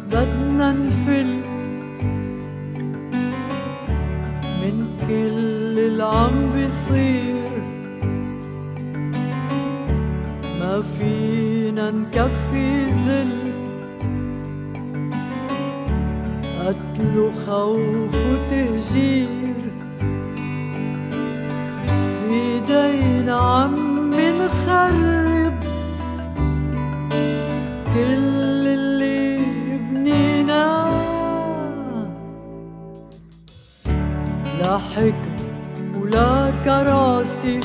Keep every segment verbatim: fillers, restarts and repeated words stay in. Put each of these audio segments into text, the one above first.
بدنا نفل من كل العم بيصير، ما فينا نكفي ذل قتل وخوف وتهجير، بيدينا عم نخرب كل اللي بنيناه، لا حكم ولا كراسي،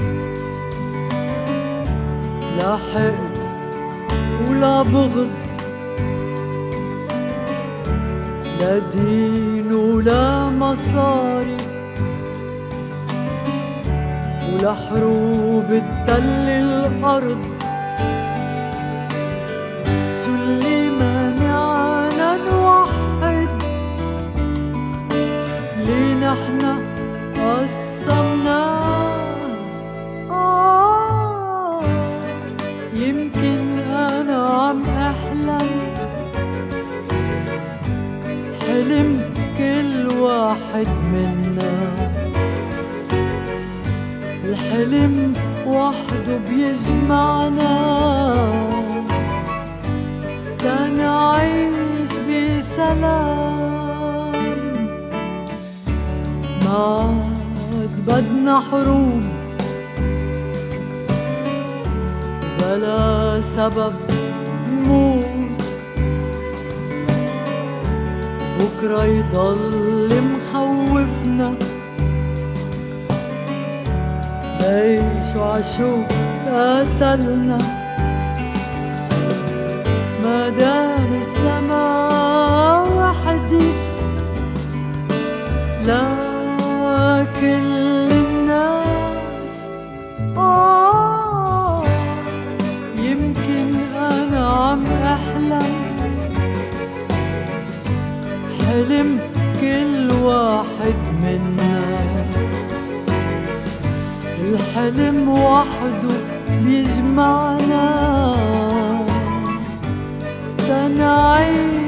لا حقد ولا بغض، لا دين ولا مصاري، ولا حروب تتل الأرض. شو اللي مانعنا نوحد اللي نحنا قسمناه؟ آه يمكن أنا عم أحلم حلم كل واحد منا، الحلم وحده بيجمعنا تنعيش بسلام. ما عاد بدنا حروب بلا سبب نموت، بكرة يضل مخوفنا ليش وعشو قتلنا، ما دام السما وحدي لا كل الناس. آه يمكن أنا عم أحلم حلم كل واحد منا، الحلم وحده بيجمعنا تنعيش